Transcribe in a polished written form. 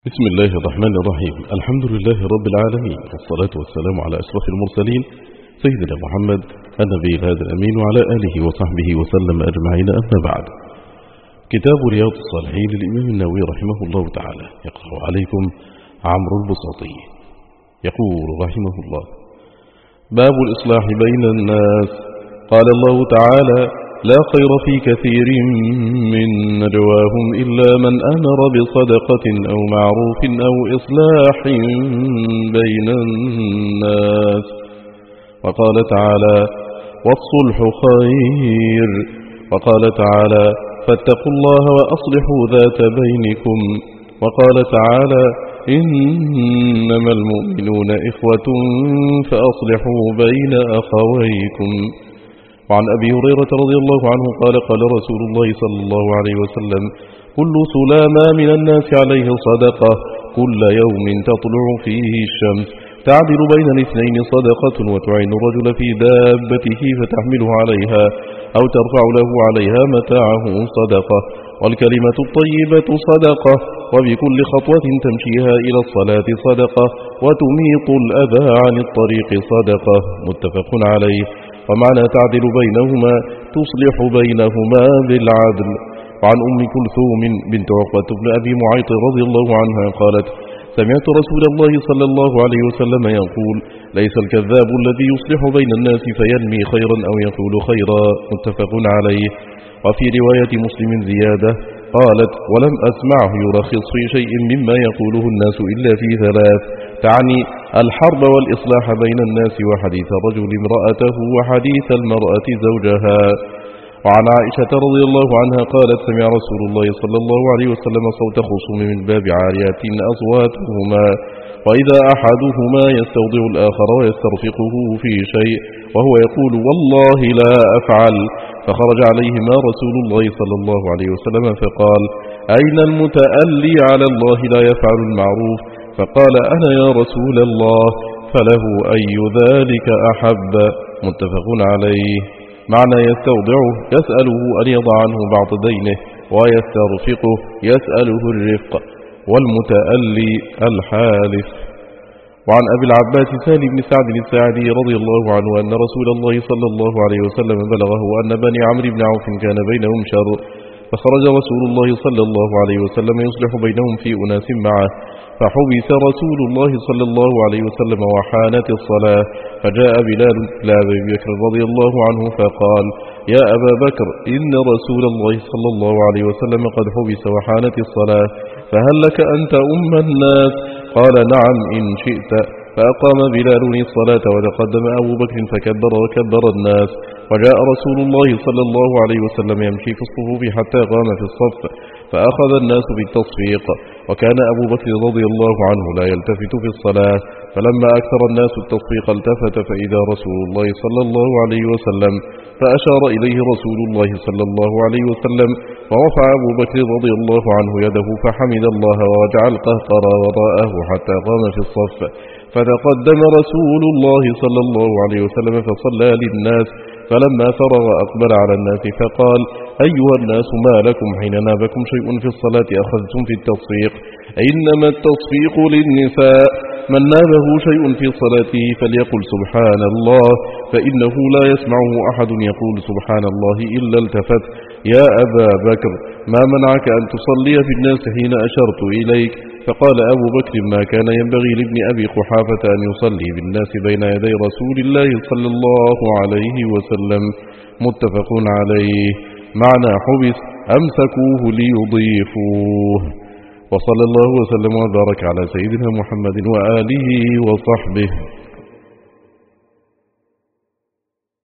بسم الله الرحمن الرحيم. الحمد لله رب العالمين، والصلاة والسلام على أشرف المرسلين سيدنا محمد النبي الهادي الأمين وعلى آله وصحبه وسلم أجمعين. أما بعد، كتاب رياض الصالحين للإمام النووي رحمه الله تعالى، يقرأ عليكم عمرو البساطي. يقول رحمه الله: باب الإصلاح بين الناس. قال الله تعالى: لا خير في كثير من نجواهم إلا من أمر بصدقة أو معروف أو إصلاح بين الناس. وقال تعالى: والصلح خير. وقال تعالى: فاتقوا الله وأصلحوا ذات بينكم. وقال تعالى: إنما المؤمنون إخوة فأصلحوا بين أخويكم. وعن أبي هريرة رضي الله عنه قال: قال رسول الله صلى الله عليه وسلم: كل سلامة من الناس عليه صدقة، كل يوم تطلع فيه الشمس، تعدل بين الاثنين صدقة، وتعين الرجل في دابته فتحمله عليها أو ترفع له عليها متاعه صدقة، والكلمة الطيبة صدقة، وبكل خطوة تمشيها إلى الصلاة صدقة، وتميط الأذى عن الطريق صدقة. متفق عليه. ومعنى تعدل بينهما تصلح بينهما بالعدل. وعن أم كلثوم بنت عقبة بن أبي معيط رضي الله عنها قالت: سمعت رسول الله صلى الله عليه وسلم يقول: ليس الكذاب الذي يصلح بين الناس فينمي خيرا أو يقول خيرا. متفق عليه. وفي رواية مسلم زيادة قالت: ولم أسمعه يرخص في شيء مما يقوله الناس إلا في ثلاث، تعني الحرب والإصلاح بين الناس، وحديث الرجل امرأته، وحديث المرأة زوجها. وعن عائشة رضي الله عنها قالت: سمع رسول الله صلى الله عليه وسلم صوت خصوم من باب عاريات أصواتهما، وإذا أحدهما يستوضع الآخر ويسترفقه في شيء وهو يقول: والله لا أفعل. فخرج عليهما رسول الله صلى الله عليه وسلم فقال: أين المتألي على الله لا يفعل المعروف؟ فقال: أنا يا رسول الله. فله أي ذلك أحب. متفق عليه. معنى يستوضعه يسأله أن يضع عنه بعض دينه، ويسترفقه يسأله الرفق، والمتألي الحالف. وعن أبي العباس سالم بن سعد الساعدي رضي الله عنه أن رسول الله صلى الله عليه وسلم بلغه أن بني عمرو بن عوف كان بينهم شر، فخرج رسول الله صلى الله عليه وسلم يصلح بينهم في أناس معه، فحبس رسول الله صلى الله عليه وسلم وحانت الصلاة، فجاء بلال إلى أبي بكر رضي الله عنه فقال: يا أبا بكر، إن رسول الله صلى الله عليه وسلم قد حبس وحانت الصلاة، فهل لك أن تؤم الناس؟ قال: نعم إن شئت. فأقام بلال الصلاة، وتقدم أبو بكر فكبر وكبر الناس، وجاء رسول الله صلى الله عليه وسلم يمشي في الصفوف حتى قام في الصف، فأخذ الناس بالتصفيق، وكان أبو بكر رضي الله عنه لا يلتفت في الصلاة، فلما أكثر الناس التصفيق التفت فإذا رسول الله صلى الله عليه وسلم، فأشار إليه رسول الله صلى الله عليه وسلم، ورفع أبو بكر رضي الله عنه يده فحمد الله ورجع القهقرى وراءه حتى قام في الصف، فتقدم رسول الله صلى الله عليه وسلم فصلى للناس، فلما فرغ أقبل على الناس فقال: أيها الناس، ما لكم حين نابكم شيء في الصلاة أخذتم في التصفيق؟ إنما التصفيق للنساء، من نابه شيء في صلاته فليقل سبحان الله، فإنه لا يسمعه أحد يقول سبحان الله إلا التفت. يا أبا بكر، ما منعك أن تصلي بالناس حين أشرت إليك؟ فقال أبو بكر: ما كان ينبغي لابن أبي قحافة أن يصلي بالناس بين يدي رسول الله صلى الله عليه وسلم. متفق عليه. معنى حبس أمسكوه ليضيفوه. وصلى الله وسلم وبارك على سيدنا محمد وآله وصحبه.